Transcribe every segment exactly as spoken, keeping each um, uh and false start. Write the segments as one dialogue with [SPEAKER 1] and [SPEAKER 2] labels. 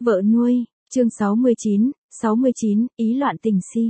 [SPEAKER 1] Vợ nuôi, chương sáu mươi chín, sáu mươi chín, ý loạn tình si.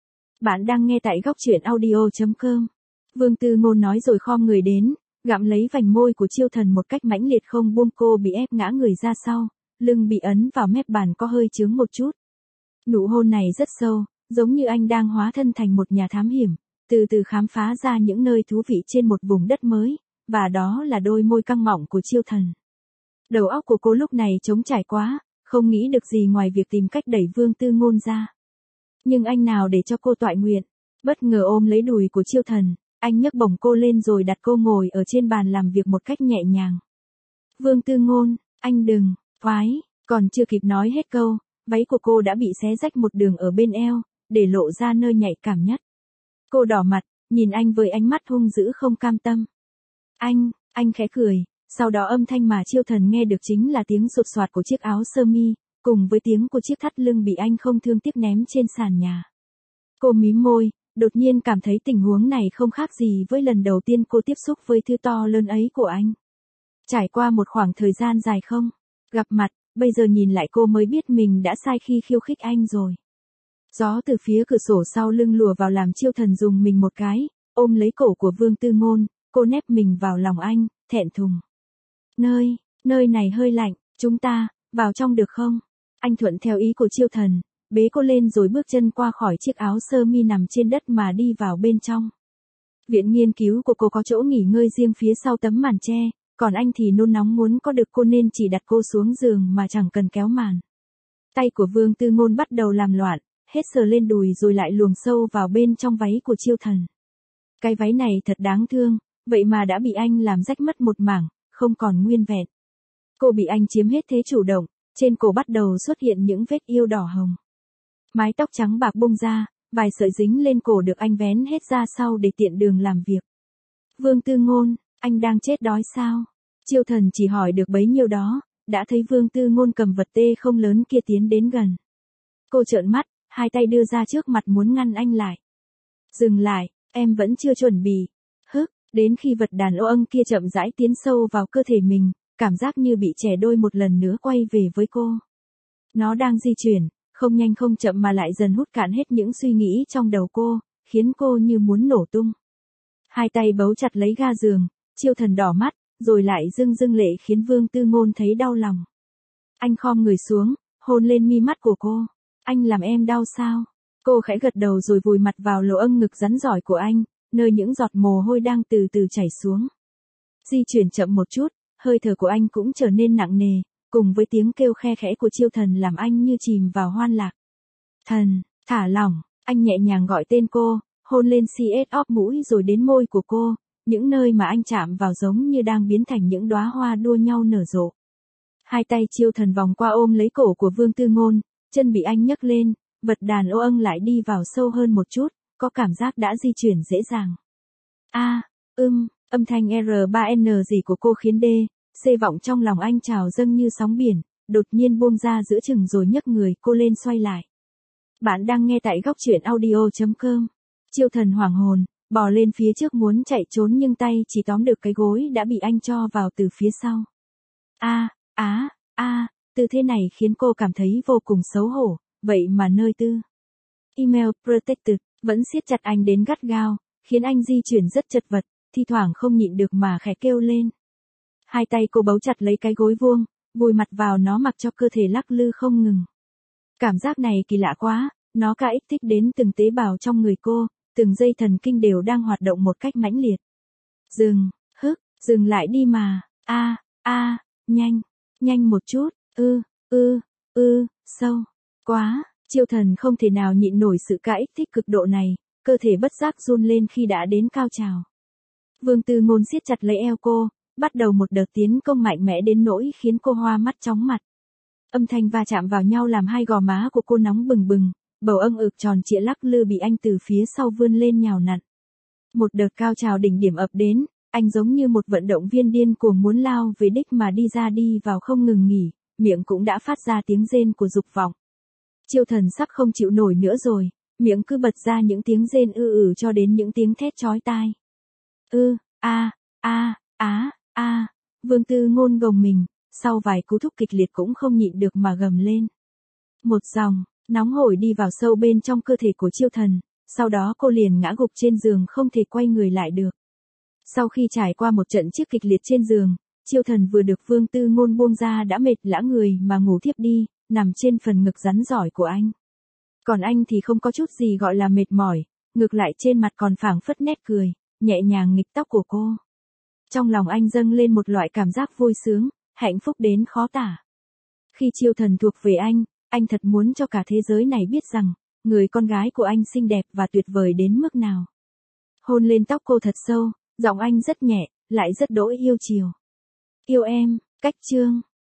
[SPEAKER 1] Bạn đang nghe tại góc truyện audio chấm com. Vương Tư Ngôn nói rồi khom người đến, gặm lấy vành môi của Chiêu Thần một cách mãnh liệt không buông, cô bị ép ngã người ra sau, lưng bị ấn vào mép bàn có hơi chướng một chút. Nụ hôn này rất sâu, giống như anh đang hóa thân thành một nhà thám hiểm, từ từ khám phá ra những nơi thú vị trên một vùng đất mới, và đó là đôi môi căng mọng của Chiêu Thần. Đầu óc của cô lúc này trống trải quá, không nghĩ được gì ngoài việc tìm cách đẩy Vương Tư Ngôn ra. Nhưng anh nào để cho cô toại nguyện, bất ngờ ôm lấy đùi của Chiêu Thần, anh nhấc bổng cô lên rồi đặt cô ngồi ở trên bàn làm việc một cách nhẹ nhàng. Vương Tư Ngôn, anh đừng, oái, còn chưa kịp nói hết câu, váy của cô đã bị xé rách một đường ở bên eo, để lộ ra nơi nhạy cảm nhất. Cô đỏ mặt, nhìn anh với ánh mắt hung dữ không cam tâm. Anh, anh khẽ cười. Sau đó âm thanh mà Chiêu Thần nghe được chính là tiếng sột soạt của chiếc áo sơ mi, cùng với tiếng của chiếc thắt lưng bị anh không thương tiếc ném trên sàn nhà. Cô mím môi, đột nhiên cảm thấy tình huống này không khác gì với lần đầu tiên cô tiếp xúc với thứ to lớn ấy của anh. Trải qua một khoảng thời gian dài không gặp mặt, bây giờ nhìn lại cô mới biết mình đã sai khi khiêu khích anh rồi. Gió từ phía cửa sổ sau lưng lùa vào làm Chiêu Thần dùng mình một cái, ôm lấy cổ của Vương Tư Ngôn, cô nép mình vào lòng anh, thẹn thùng. Nơi, nơi này hơi lạnh, chúng ta, vào trong được không? Anh thuận theo ý của Chiêu Thần, bế cô lên rồi bước chân qua khỏi chiếc áo sơ mi nằm trên đất mà đi vào bên trong. Viện nghiên cứu của cô có chỗ nghỉ ngơi riêng phía sau tấm màn tre, còn anh thì nôn nóng muốn có được cô nên chỉ đặt cô xuống giường mà chẳng cần kéo màn. Tay của Vương Tư Ngôn bắt đầu làm loạn, hết sờ lên đùi rồi lại luồn sâu vào bên trong váy của Chiêu Thần. Cái váy này thật đáng thương, vậy mà đã bị anh làm rách mất một mảng, không còn nguyên vẹn. Cô bị anh chiếm hết thế chủ động, trên cổ bắt đầu xuất hiện những vết yêu đỏ hồng. Mái tóc trắng bạc bung ra, vài sợi dính lên cổ được anh vén hết ra sau để tiện đường làm việc. Vương Tư Ngôn, anh đang chết đói sao? Chiêu Thần chỉ hỏi được bấy nhiêu đó, đã thấy Vương Tư Ngôn cầm vật tê không lớn kia tiến đến gần. Cô trợn mắt, hai tay đưa ra trước mặt muốn ngăn anh lại. Dừng lại, em vẫn chưa chuẩn bị. Hức. Đến khi vật đàn ông kia chậm rãi tiến sâu vào cơ thể mình, cảm giác như bị trẻ đôi một lần nữa quay về với cô. Nó đang di chuyển, không nhanh không chậm mà lại dần hút cạn hết những suy nghĩ trong đầu cô, khiến cô như muốn nổ tung. Hai tay bấu chặt lấy ga giường, Chiêu Thần đỏ mắt, rồi lại rưng rưng lệ khiến Vương Tư Ngôn thấy đau lòng. Anh khom người xuống, hôn lên mi mắt của cô. Anh làm em đau sao? Cô khẽ gật đầu rồi vùi mặt vào lỗ âng ngực rắn giỏi của anh, nơi những giọt mồ hôi đang từ từ chảy xuống. Di chuyển chậm một chút, hơi thở của anh cũng trở nên nặng nề, cùng với tiếng kêu khe khẽ của Chiêu Thần làm anh như chìm vào hoan lạc. Thần, thả lỏng, anh nhẹ nhàng gọi tên cô, hôn lên xê ét óp mũi rồi đến môi của cô, những nơi mà anh chạm vào giống như đang biến thành những đóa hoa đua nhau nở rộ. Hai tay Chiêu Thần vòng qua ôm lấy cổ của Vương Tư Ngôn, chân bị anh nhấc lên, vật đàn ô âng lại đi vào sâu hơn một chút. Có cảm giác đã di chuyển dễ dàng. A, à, ưm, âm thanh R ba N gì của cô khiến D, C vọng trong lòng anh trào dâng như sóng biển, đột nhiên buông ra giữa chừng rồi nhấc người cô lên xoay lại. Bạn đang nghe tại góc truyện audio chấm com. Chiêu Thần hoảng hồn, bò lên phía trước muốn chạy trốn nhưng tay chỉ tóm được cái gối đã bị anh cho vào từ phía sau. A, á, a, tư thế này khiến cô cảm thấy vô cùng xấu hổ, vậy mà nơi tư. Email protected vẫn siết chặt anh đến gắt gao, khiến anh di chuyển rất chật vật, thi thoảng không nhịn được mà khẽ kêu lên. Hai tay cô bấu chặt lấy cái gối vuông, vùi mặt vào nó mặc cho cơ thể lắc lư không ngừng. Cảm giác này kỳ lạ quá, nó ca kích thích đến từng tế bào trong người cô, từng dây thần kinh đều đang hoạt động một cách mãnh liệt. Dừng, hức, dừng lại đi mà, a, a, nhanh, nhanh một chút, ư, ư, ư, sâu, quá. Chiêu Thần không thể nào nhịn nổi sự ca kích thích cực độ này, cơ thể bất giác run lên khi đã đến cao trào. Vương Tư Ngôn siết chặt lấy eo cô, bắt đầu một đợt tiến công mạnh mẽ đến nỗi khiến cô hoa mắt chóng mặt. Âm thanh va chạm vào nhau làm hai gò má của cô nóng bừng bừng, bầu âng ực tròn trịa lắc lư bị anh từ phía sau vươn lên nhào nặn. Một đợt cao trào đỉnh điểm ập đến, anh giống như một vận động viên điên cuồng muốn lao về đích mà đi ra đi vào không ngừng nghỉ, miệng cũng đã phát ra tiếng rên của dục vọng. Chiêu Thần sắp không chịu nổi nữa rồi, miệng cứ bật ra những tiếng rên ư ử cho đến những tiếng thét chói tai. Ư, a, a, á, a, Vương Tư Ngôn gồng mình, sau vài cú thúc kịch liệt cũng không nhịn được mà gầm lên. Một dòng, nóng hổi đi vào sâu bên trong cơ thể của Chiêu Thần, sau đó cô liền ngã gục trên giường không thể quay người lại được. Sau khi trải qua một trận chiếc kịch liệt trên giường, Chiêu Thần vừa được Vương Tư Ngôn buông ra đã mệt lả người mà ngủ thiếp đi, nằm trên phần ngực rắn giỏi của anh. Còn anh thì không có chút gì gọi là mệt mỏi, ngược lại trên mặt còn phảng phất nét cười, nhẹ nhàng nghịch tóc của cô. Trong lòng anh dâng lên một loại cảm giác vui sướng, hạnh phúc đến khó tả. Khi Chiêu Thần thuộc về anh, anh thật muốn cho cả thế giới này biết rằng, người con gái của anh xinh đẹp và tuyệt vời đến mức nào. Hôn lên tóc cô thật sâu, giọng anh rất nhẹ, lại rất đỗi yêu chiều. Yêu em, Cách Chương.